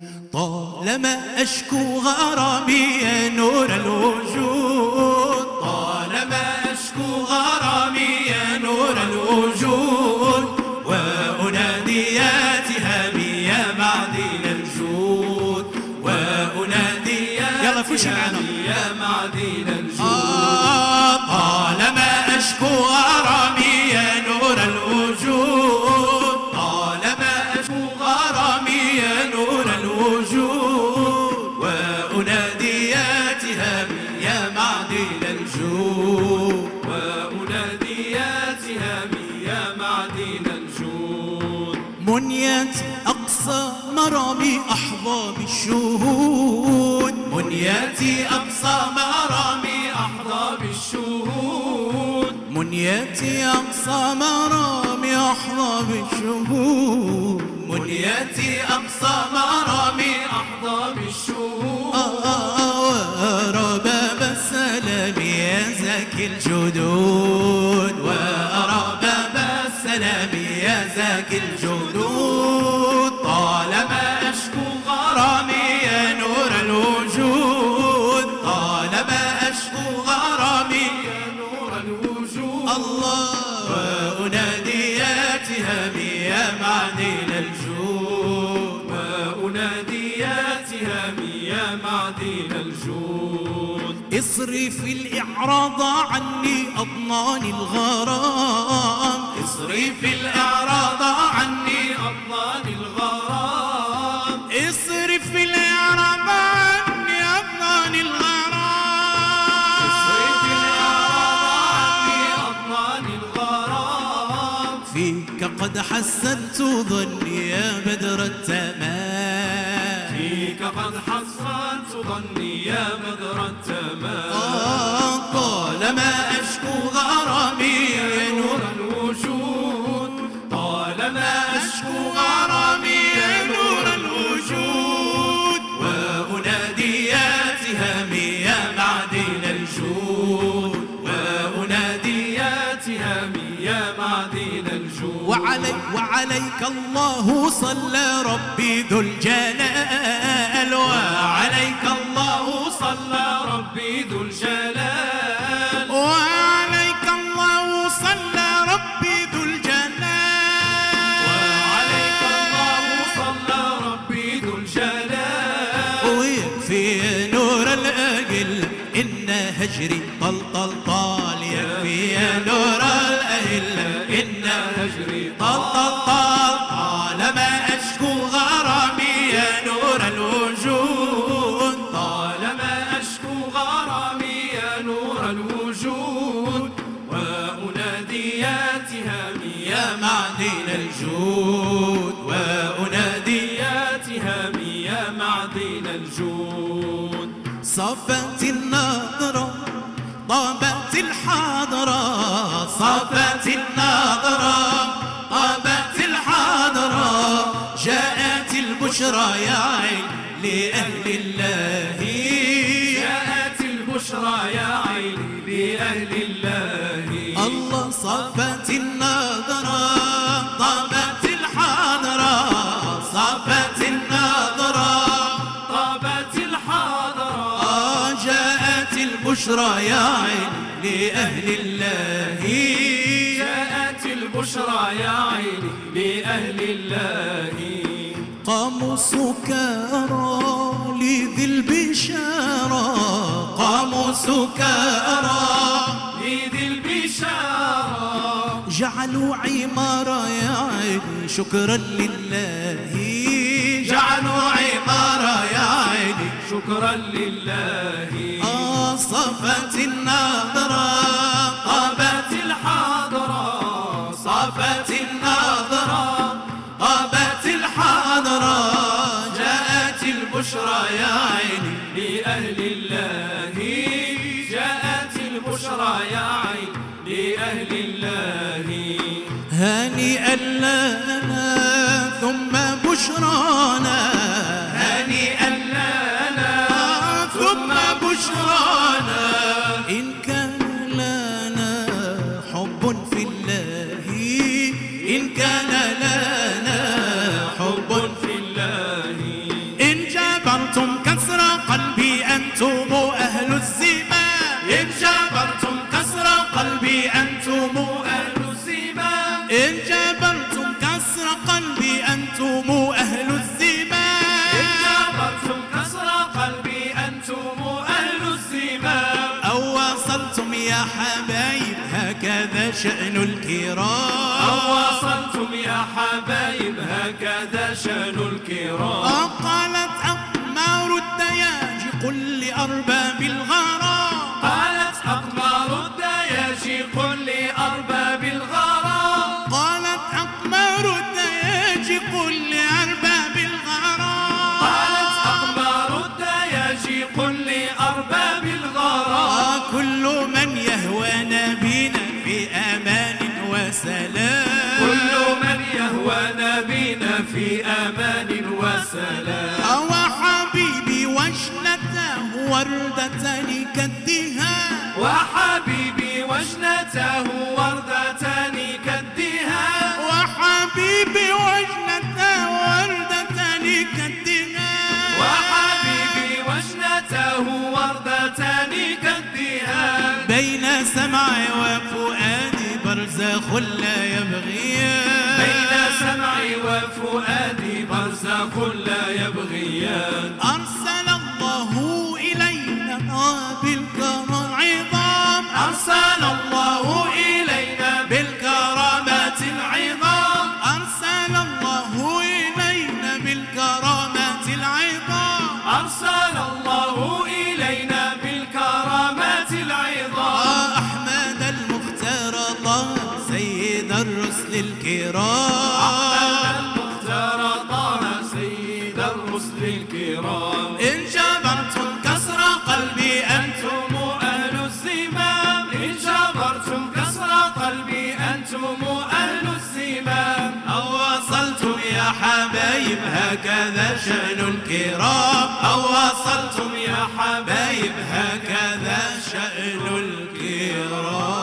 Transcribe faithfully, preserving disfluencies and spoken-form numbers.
طالما أشكو غرامي يا نور الوجود، طالما أشكو غرامي يا نور الوجود، وأنادي يا تهامي يا معدن الجود، وأنادي يا تهامي يا معدن الجود. آه طالما أشكو غرامي يا نور الوجود، طالما أشكو غرامي يا نور الوجود، وأنادي يا تهامي يا معدن الجود، وأنادي يا تهامي يا معدن الجود. منية أقصى مرامي أحظى بالشهود، منيتي أقصى مرامي أحظى بالشهود، منيتي أقصى مرامي أحظى بالشهود، منيتي أقصى مرامي أحظى بالشهود. وأرى باب السلام يا زكي الجدود، وأرى باب السلام يا زكي الجدود. طالما أشكو غرامي يا نور الوجود، طالما أشكو غرامي يا نور الوجود. الله وأنادي يا تهامي يا معدن الجود، وأنادي يا تهامي يا معدن الجود. اصرف الإعراض عني أضنان الغرام، اصرف الإعراض عني أضنان الغرام، اصرف الإعراض عني أضنان الغرام، اصرف الإعراض عني أضنان الغرام. فيك قد حسنت ظني يا بدر التمام، فيك قد حسنت ظني يا بدر التمام. آه طالما أشكو غرامي يا نور الوجود، طالما أشكو غرامي يا نور الوجود، وأنادي يا تهامي يا معدن الجود، وأنادي يا تهامي يا معدن الجود. وعلي وعليك الله صلى ربي ذو الجلال، وعليك الله صلى ربي ذو الجلال، وعليك الله صلى ربي ذو الجلال، وعليك الله صلى ربي ذو الجلال. ويكفي نور الأجل إن هجري طل طل طال، يكفي نور الأهل إن هجري طل طل طال. طالما أشكو غرامي يا نور الوجود، طالما أشكو غرامي يا نور الوجود، وأنادي يا تهامي يا معدن الجود، وأنادي يا تهامي يا معدن الجود. صفت النظرة طابت الحاضرة، صفت النظرة طابت الحاضرة، جاءت البشرى يا عين لأهل الله، جاءت البشرى يا عين لأهل الله. الله صفت النظرة طابت الحاضرة، صفت النظرة طابت الحاضرة، جاءت البشرى يا عين لأهل الله، جاءت البشرى يا عين لأهل الله. قاموا سكارى لذي البشارى، قاموا سكارى لذي البشارى، جعلوا عمارة يا عيني شكرا لله، جعلوا عمارة يا عيني شكرا لله. آه صفت النظرة طابت الحاضرة، صفت النظرة طابت الحاضرة، جاءت البشرى يا عيني لأهل الله، جاءت البشرى يا عيني لأهل الله. هانئا لنا ثم بشرانا، هانئا لنا ثم بشرانا، إن كان لنا حب في الله، إن كان لنا حب في الله، إن جبرتم كسر قلبي أنتم أهل الزمان إن جبرتم كسر قلبي أنتم أهل الزمان إن جبرتم كسر قلبي أنتم أهل الزمان إن جبرتم كسر قلبي أنتم أهل الزمان أو وصلتم يا حبايب هكذا شأن الكرام أو وصلتم يا حبايب هكذا شأن الكرام قالت أقمار الدياج قل لأرباب الغرام قالت أقمار الدياج قل لأرباب الغرام قالت أقمار الدياج قل لأرباب الغرام قالت أقمار الدياج قل لأرباب الغرام كل من يهوى نبينا في أمان وسلام كل من يهوى نبينا في أمان وسلام أو حبيبي وجنته وردتان كالدهان وحبيبي وجنته وردتان كالدهان وحبيبي وجنته وردتان كالدهان وحبيبي وجنته وردتان كالدهان بين سمعي وفؤادي برزخ لا يبغيان بين سمعي وفؤادي برزخ لا يبغيان أرسل الله إلينا بالكرم عظام أرسل الله إلينا بالكرامات العظام أرسل الله إلينا بالكرامات العظام أرسل الله إلينا بالكرامات العظام أحمد المختار طه سيد الرسل الكرام أحمد المختار طه سيد الرسل الكرام إن جبرتم كسر قلبي أنتم أهل الزمام إن جبرتم كسر قلبي أنتم أهل الزمام أو وصلتم يا حبايب هكذا شأن الكرام أو وصلتم يا حبايب هكذا شأن الكرام.